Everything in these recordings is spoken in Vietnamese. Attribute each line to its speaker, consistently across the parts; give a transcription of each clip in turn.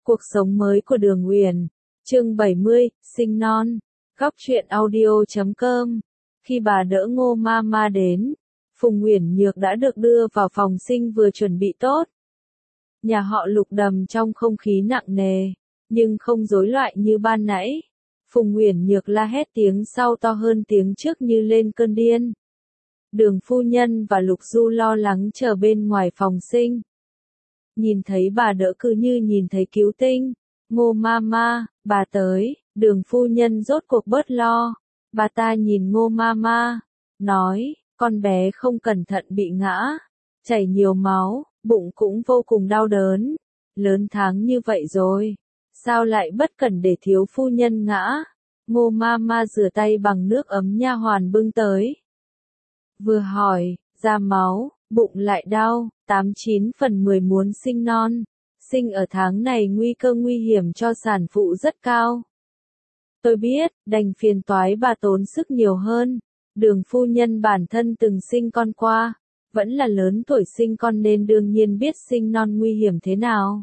Speaker 1: Cuộc sống mới của Đường Uyển, chương 70, sinh non. Góc truyện audio.com. Khi bà đỡ Ngô Mama đến, Phùng Uyển Nhược đã được đưa vào phòng sinh vừa chuẩn bị tốt. Nhà họ Lục đầm trong không khí nặng nề, nhưng không rối loạn như ban nãy. Phùng Uyển Nhược la hét tiếng sau to hơn tiếng trước như lên cơn điên. Đường phu nhân và Lục Du lo lắng chờ bên ngoài phòng sinh. Nhìn thấy bà đỡ cứ như nhìn thấy cứu tinh. Ngô Mama, bà tới. Đường phu nhân rốt cuộc bớt lo. Bà ta nhìn Ngô Mama, nói, con bé không cẩn thận bị ngã, chảy nhiều máu, bụng cũng vô cùng đau đớn. Lớn tháng như vậy rồi, sao lại bất cẩn để thiếu phu nhân ngã? Ngô Mama rửa tay bằng nước ấm nha hoàn bưng tới. Vừa hỏi, ra máu, bụng lại đau, 89 phần 10 muốn sinh non. Sinh ở tháng này nguy cơ nguy hiểm cho sản phụ rất cao. Tôi biết, đành phiền toái bà tốn sức nhiều hơn. Đường phu nhân bản thân từng sinh con qua, vẫn là lớn tuổi sinh con nên đương nhiên biết sinh non nguy hiểm thế nào.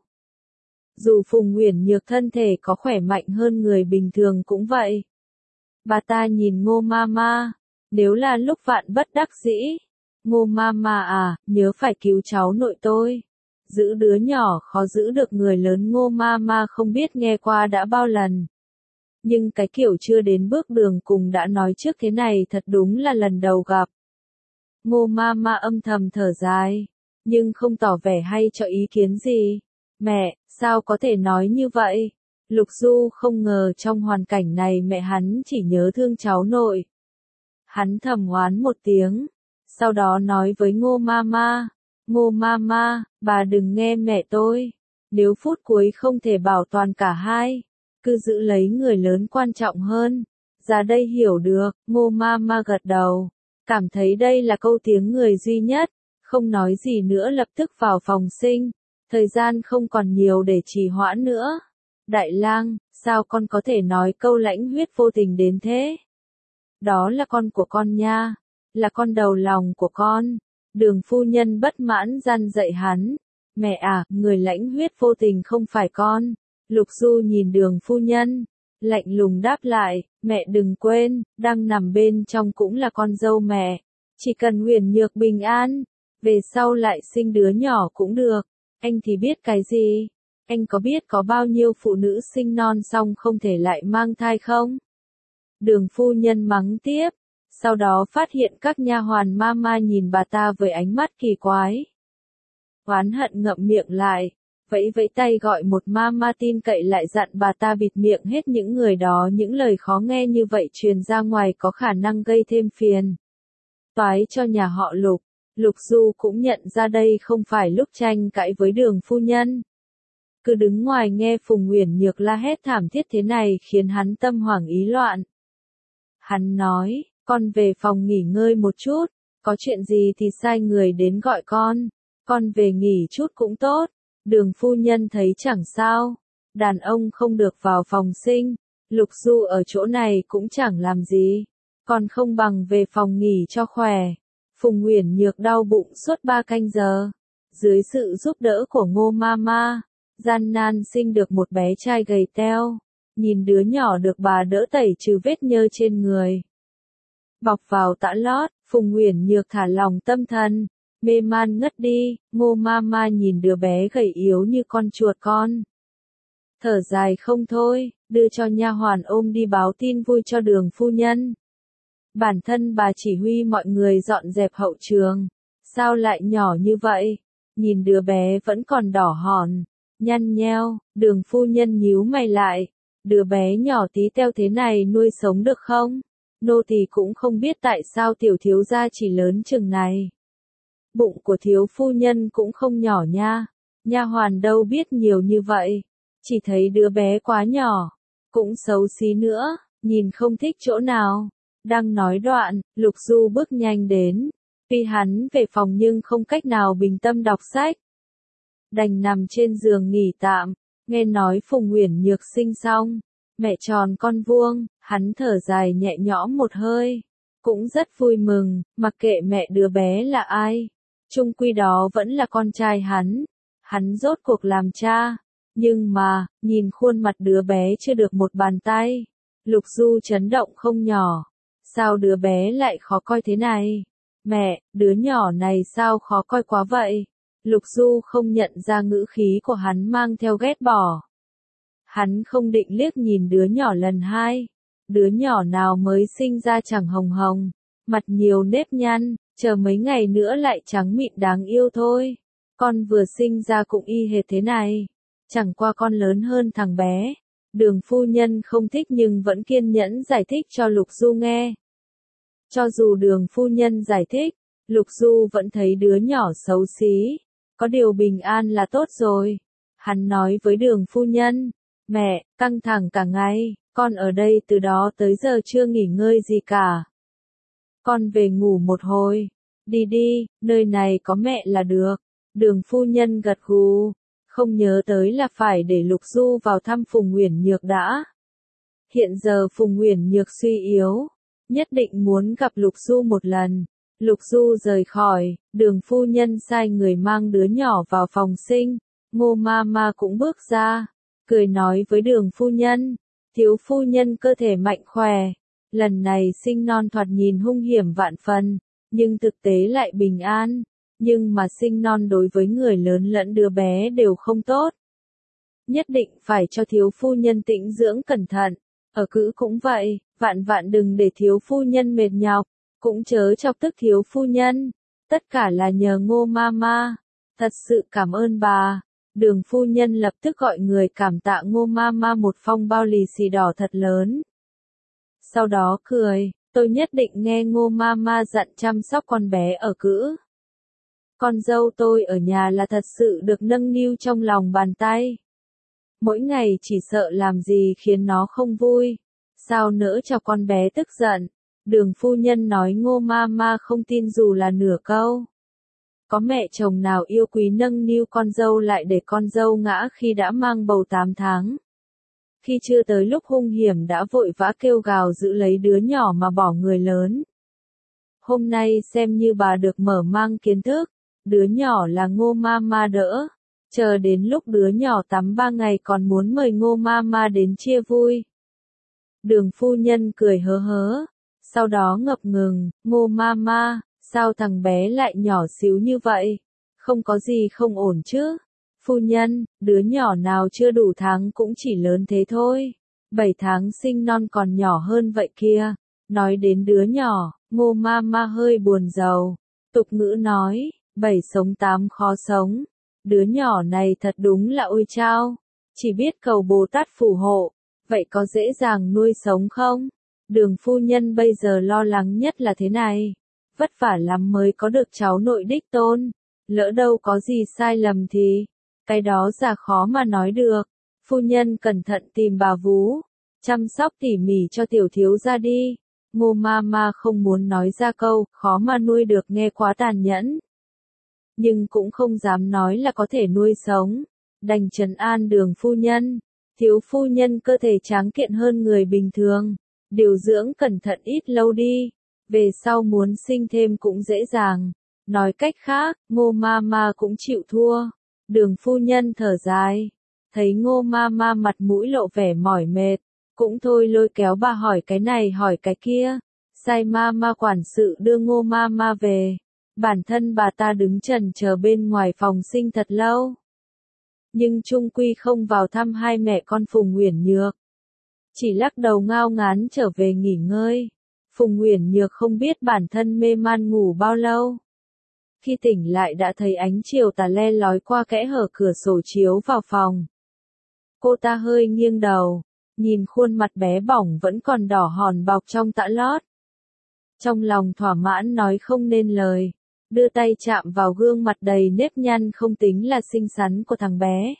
Speaker 1: Dù Phùng Uyển Nhược thân thể có khỏe mạnh hơn người bình thường cũng vậy. Bà ta nhìn Ngô Mama, nếu là lúc vạn bất đắc dĩ. Ngô Mama à, nhớ phải cứu cháu nội tôi. Giữ đứa nhỏ khó giữ được người lớn. Ngô Mama không biết nghe qua đã bao lần. Nhưng cái kiểu chưa đến bước đường cùng đã nói trước thế này thật đúng là lần đầu gặp. Ngô Mama âm thầm thở dài, nhưng không tỏ vẻ hay cho ý kiến gì. Mẹ, sao có thể nói như vậy? Lục Du không ngờ trong hoàn cảnh này mẹ hắn chỉ nhớ thương cháu nội. Hắn thầm oán một tiếng, sau đó nói với Ngô Mama, Ngô Mama, bà đừng nghe mẹ tôi. Nếu phút cuối không thể bảo toàn cả hai, cứ giữ lấy người lớn quan trọng hơn. Ra đây hiểu được. Ngô Mama gật đầu, cảm thấy đây là câu tiếng người duy nhất, không nói gì nữa lập tức vào phòng sinh. Thời gian không còn nhiều để trì hoãn nữa. Đại lang, sao con có thể nói câu lãnh huyết vô tình đến thế? Đó là con của con nha, là con đầu lòng của con. Đường phu nhân bất mãn răn dạy hắn. Mẹ à, người lãnh huyết vô tình không phải con. Lục Du nhìn đường phu nhân, lạnh lùng đáp lại, mẹ đừng quên, đang nằm bên trong cũng là con dâu mẹ. Chỉ cần Uyển Nhược bình an, về sau lại sinh đứa nhỏ cũng được. Anh thì biết cái gì? Anh có biết có bao nhiêu phụ nữ sinh non xong không thể lại mang thai không? Đường phu nhân mắng tiếp, sau đó phát hiện các nha hoàn Mama nhìn bà ta với ánh mắt kỳ quái. Oán hận ngậm miệng lại, vẫy vẫy tay gọi một Mama tin cậy lại dặn bà ta bịt miệng hết những người đó. Những lời khó nghe như vậy truyền ra ngoài có khả năng gây thêm phiền toái cho nhà họ Lục. Lục Du cũng nhận ra đây không phải lúc tranh cãi với đường phu nhân. Cứ đứng ngoài nghe Phùng Uyển Nhược la hét thảm thiết thế này khiến hắn tâm hoảng ý loạn. Hắn nói, con về phòng nghỉ ngơi một chút, có chuyện gì thì sai người đến gọi con về nghỉ chút cũng tốt. Đường phu nhân thấy chẳng sao, đàn ông không được vào phòng sinh, Lục Du ở chỗ này cũng chẳng làm gì, còn không bằng về phòng nghỉ cho khỏe. Phùng Uyển Nhược đau bụng suốt 3 canh giờ, dưới sự giúp đỡ của Ngô Mama, gian nan sinh được một bé trai gầy teo. Nhìn đứa nhỏ được bà đỡ tẩy trừ vết nhơ trên người, bọc vào tã lót, Phùng Uyển Nhược thả lòng tâm thần, mê man ngất đi. Ngô Mama nhìn đứa bé gầy yếu như con chuột con, thở dài không thôi, đưa cho nha hoàn ôm đi báo tin vui cho đường phu nhân. Bản thân bà chỉ huy mọi người dọn dẹp hậu trường, sao lại nhỏ như vậy? Nhìn đứa bé vẫn còn đỏ hòn, nhăn nheo, đường phu nhân nhíu mày lại. Đứa bé nhỏ tí teo thế này nuôi sống được không? Nô tỳ cũng không biết tại sao tiểu thiếu gia chỉ lớn chừng này. Bụng của thiếu phu nhân cũng không nhỏ nha. Nha hoàn đâu biết nhiều như vậy. Chỉ thấy đứa bé quá nhỏ, cũng xấu xí nữa, nhìn không thích chỗ nào. Đang nói đoạn, Lục Du bước nhanh đến. Tuy hắn về phòng nhưng không cách nào bình tâm đọc sách. Đành nằm trên giường nghỉ tạm. Nghe nói Phùng Uyển Nhược sinh xong, mẹ tròn con vuông, hắn thở dài nhẹ nhõm một hơi. Cũng rất vui mừng, mặc kệ mẹ đứa bé là ai. Chung quy đó vẫn là con trai hắn. Hắn rốt cuộc làm cha. Nhưng mà, nhìn khuôn mặt đứa bé chưa được một bàn tay, Lục Du chấn động không nhỏ. Sao đứa bé lại khó coi thế này? Mẹ, đứa nhỏ này sao khó coi quá vậy? Lục Du không nhận ra ngữ khí của hắn mang theo ghét bỏ. Hắn không định liếc nhìn đứa nhỏ lần hai. Đứa nhỏ nào mới sinh ra chẳng hồng hồng, mặt nhiều nếp nhăn, chờ mấy ngày nữa lại trắng mịn đáng yêu thôi. Con vừa sinh ra cũng y hệt thế này. Chẳng qua con lớn hơn thằng bé. Đường phu nhân không thích nhưng vẫn kiên nhẫn giải thích cho Lục Du nghe. Cho dù đường phu nhân giải thích, Lục Du vẫn thấy đứa nhỏ xấu xí. Có điều bình an là tốt rồi. Hắn nói với đường phu nhân, mẹ, căng thẳng cả ngày, con ở đây từ đó tới giờ chưa nghỉ ngơi gì cả. Con về ngủ một hồi. Đi đi, nơi này có mẹ là được. Đường phu nhân gật gù, không nhớ tới là phải để Lục Du vào thăm Phùng Uyển Nhược đã. Hiện giờ Phùng Uyển Nhược suy yếu, nhất định muốn gặp Lục Du một lần. Lục Du rời khỏi, đường phu nhân sai người mang đứa nhỏ vào phòng sinh, Ngô Mama cũng bước ra, cười nói với đường phu nhân, thiếu phu nhân cơ thể mạnh khỏe, lần này sinh non thoạt nhìn hung hiểm vạn phần, nhưng thực tế lại bình an, nhưng mà sinh non đối với người lớn lẫn đứa bé đều không tốt. Nhất định phải cho thiếu phu nhân tĩnh dưỡng cẩn thận, ở cữ cũng vậy, vạn vạn đừng để thiếu phu nhân mệt nhọc. Cũng chớ chọc tức thiếu phu nhân, tất cả là nhờ Ngô Mama, thật sự cảm ơn bà. Đường phu nhân lập tức gọi người cảm tạ Ngô Mama một phong bao lì xì đỏ thật lớn. Sau đó cười, tôi nhất định nghe Ngô Mama dặn chăm sóc con bé ở cữ. Con dâu tôi ở nhà là thật sự được nâng niu trong lòng bàn tay. Mỗi ngày chỉ sợ làm gì khiến nó không vui, sao nỡ cho con bé tức giận. Đường phu nhân nói Ngô Mama không tin dù là nửa câu. Có mẹ chồng nào yêu quý nâng niu con dâu lại để con dâu ngã khi đã mang bầu 8 tháng. Khi chưa tới lúc hung hiểm đã vội vã kêu gào giữ lấy đứa nhỏ mà bỏ người lớn. Hôm nay xem như bà được mở mang kiến thức, đứa nhỏ là Ngô Mama đỡ. Chờ đến lúc đứa nhỏ tắm 3 ngày còn muốn mời Ngô Mama đến chia vui. Đường phu nhân cười hớ hớ. Sau đó ngập ngừng, Ngô Mama, sao thằng bé lại nhỏ xíu như vậy? Không có gì không ổn chứ? Phu nhân, đứa nhỏ nào chưa đủ tháng cũng chỉ lớn thế thôi. 7 tháng sinh non còn nhỏ hơn vậy kia. Nói đến đứa nhỏ, Ngô Mama hơi buồn rầu. Tục ngữ nói, 7 sống 8 khó sống. Đứa nhỏ này thật đúng là ôi chao. Chỉ biết cầu Bồ Tát phù hộ. Vậy có dễ dàng nuôi sống không? Đường phu nhân bây giờ lo lắng nhất là thế này. Vất vả lắm mới có được cháu nội đích tôn. Lỡ đâu có gì sai lầm thì, cái đó giả khó mà nói được. Phu nhân cẩn thận tìm bà vú, chăm sóc tỉ mỉ cho tiểu thiếu gia đi. Ngô Mama không muốn nói ra câu, khó mà nuôi được nghe quá tàn nhẫn. Nhưng cũng không dám nói là có thể nuôi sống. Đành trấn an đường phu nhân. Thiếu phu nhân cơ thể tráng kiện hơn người bình thường. Điều dưỡng cẩn thận ít lâu đi, về sau muốn sinh thêm cũng dễ dàng. Nói cách khác, Ngô Mama cũng chịu thua. Đường phu nhân thở dài, thấy Ngô Mama mặt mũi lộ vẻ mỏi mệt, cũng thôi lôi kéo bà hỏi cái này hỏi cái kia. Sai Mama quản sự đưa Ngô Mama về, bản thân bà ta đứng chần chờ bên ngoài phòng sinh thật lâu. Nhưng chung quy không vào thăm hai mẹ con Phùng Uyển Nhược. Chỉ lắc đầu ngao ngán trở về nghỉ ngơi. Phùng Uyển Nhược không biết bản thân mê man ngủ bao lâu. Khi tỉnh lại đã thấy ánh chiều tà le lói qua kẽ hở cửa sổ chiếu vào phòng. Cô ta hơi nghiêng đầu, nhìn khuôn mặt bé bỏng vẫn còn đỏ hòn bọc trong tã lót. Trong lòng thỏa mãn nói không nên lời, đưa tay chạm vào gương mặt đầy nếp nhăn không tính là xinh xắn của thằng bé.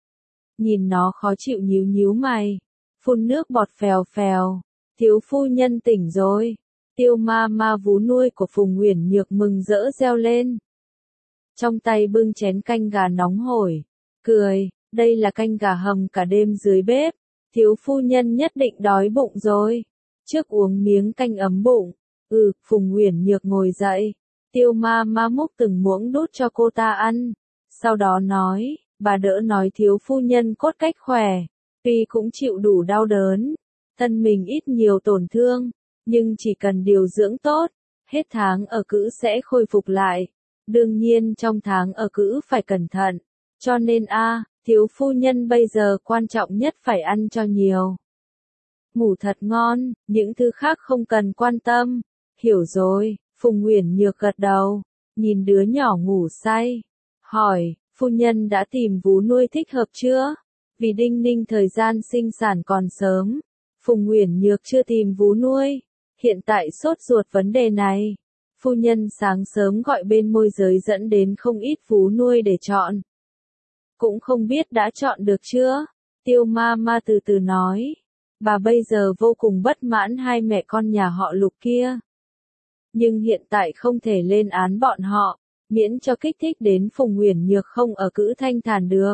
Speaker 1: Nhìn nó khó chịu nhíu nhíu mày. Phun nước bọt phèo phèo, thiếu phu nhân tỉnh rồi. Tiêu Mama vú nuôi của Phùng Uyển Nhược mừng rỡ reo lên. Trong tay bưng chén canh gà nóng hổi, cười, đây là canh gà hầm cả đêm dưới bếp, thiếu phu nhân nhất định đói bụng rồi. Trước uống miếng canh ấm bụng, Phùng Uyển Nhược ngồi dậy, Tiêu Mama múc từng muỗng đút cho cô ta ăn, sau đó nói, Bà đỡ nói thiếu phu nhân cốt cách khỏe, tuy cũng chịu đủ đau đớn, thân mình ít nhiều tổn thương, nhưng chỉ cần điều dưỡng tốt, hết tháng ở cữ sẽ khôi phục lại. Đương nhiên trong tháng ở cữ phải cẩn thận, cho nên thiếu phu nhân bây giờ quan trọng nhất phải ăn cho nhiều. Ngủ thật ngon, những thứ khác không cần quan tâm. Hiểu rồi, Phùng Uyển Nhược gật đầu, nhìn đứa nhỏ ngủ say, hỏi, phu nhân đã tìm vú nuôi thích hợp chưa? Vì Đinh Ninh thời gian sinh sản còn sớm, Phùng Uyển Nhược chưa tìm vú nuôi, hiện tại sốt ruột vấn đề này. Phu nhân sáng sớm gọi bên môi giới dẫn đến không ít vú nuôi để chọn. Cũng không biết đã chọn được chưa? Tiêu ma ma từ từ nói. Bà bây giờ vô cùng bất mãn hai mẹ con nhà họ Lục kia. Nhưng hiện tại không thể lên án bọn họ, miễn cho kích thích đến Phùng Uyển Nhược không ở cữ thanh thản được.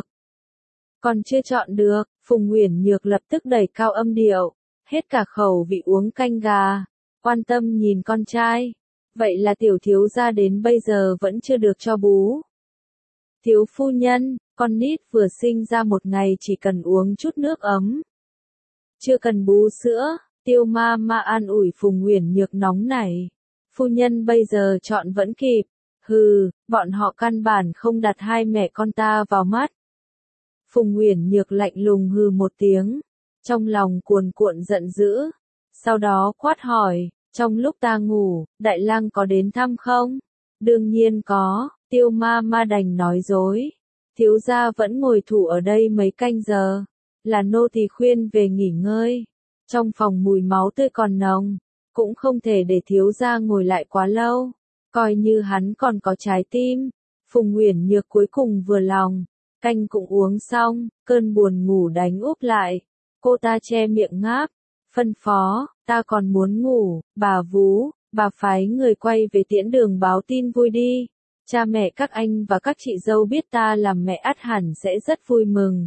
Speaker 1: Còn chưa chọn được, Phùng Uyển Nhược lập tức đẩy cao âm điệu, hết cả khẩu vị uống canh gà, quan tâm nhìn con trai. Vậy là tiểu thiếu gia đến bây giờ vẫn chưa được cho bú. Thiếu phu nhân, con nít vừa sinh ra một ngày chỉ cần uống chút nước ấm. Chưa cần bú sữa, Tiêu ma ma an ủi Phùng Uyển Nhược nóng nảy. Phu nhân bây giờ chọn vẫn kịp. Hừ, bọn họ căn bản không đặt hai mẹ con ta vào mắt. Phùng Uyển Nhược lạnh lùng hừ một tiếng, trong lòng cuồn cuộn giận dữ. Sau đó quát hỏi, trong lúc ta ngủ, đại lang có đến thăm không? Đương nhiên có, Tiêu ma ma đành nói dối. Thiếu gia vẫn ngồi thủ ở đây mấy canh giờ, là nô tỳ khuyên về nghỉ ngơi. Trong phòng mùi máu tươi còn nồng, cũng không thể để thiếu gia ngồi lại quá lâu, coi như hắn còn có trái tim. Phùng Uyển Nhược cuối cùng vừa lòng, canh cũng uống xong, cơn buồn ngủ đánh úp lại. Cô ta che miệng ngáp, phân phó, ta còn muốn ngủ, bà vú, bà phái người quay về Tiễn Đường báo tin vui đi. Cha mẹ các anh và các chị dâu biết ta làm mẹ ắt hẳn sẽ rất vui mừng.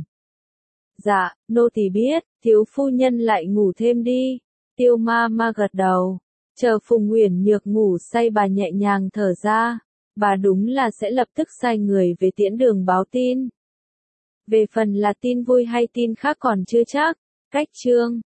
Speaker 1: Dạ, nô tỳ biết, thiếu phu nhân lại ngủ thêm đi. Tiêu ma ma gật đầu. Chờ Phùng Uyển Nhược ngủ say bà nhẹ nhàng thở ra. Bà đúng là sẽ lập tức sai người về Tiễn Đường báo tin. Về phần là tin vui hay tin khác còn chưa chắc. Cách chương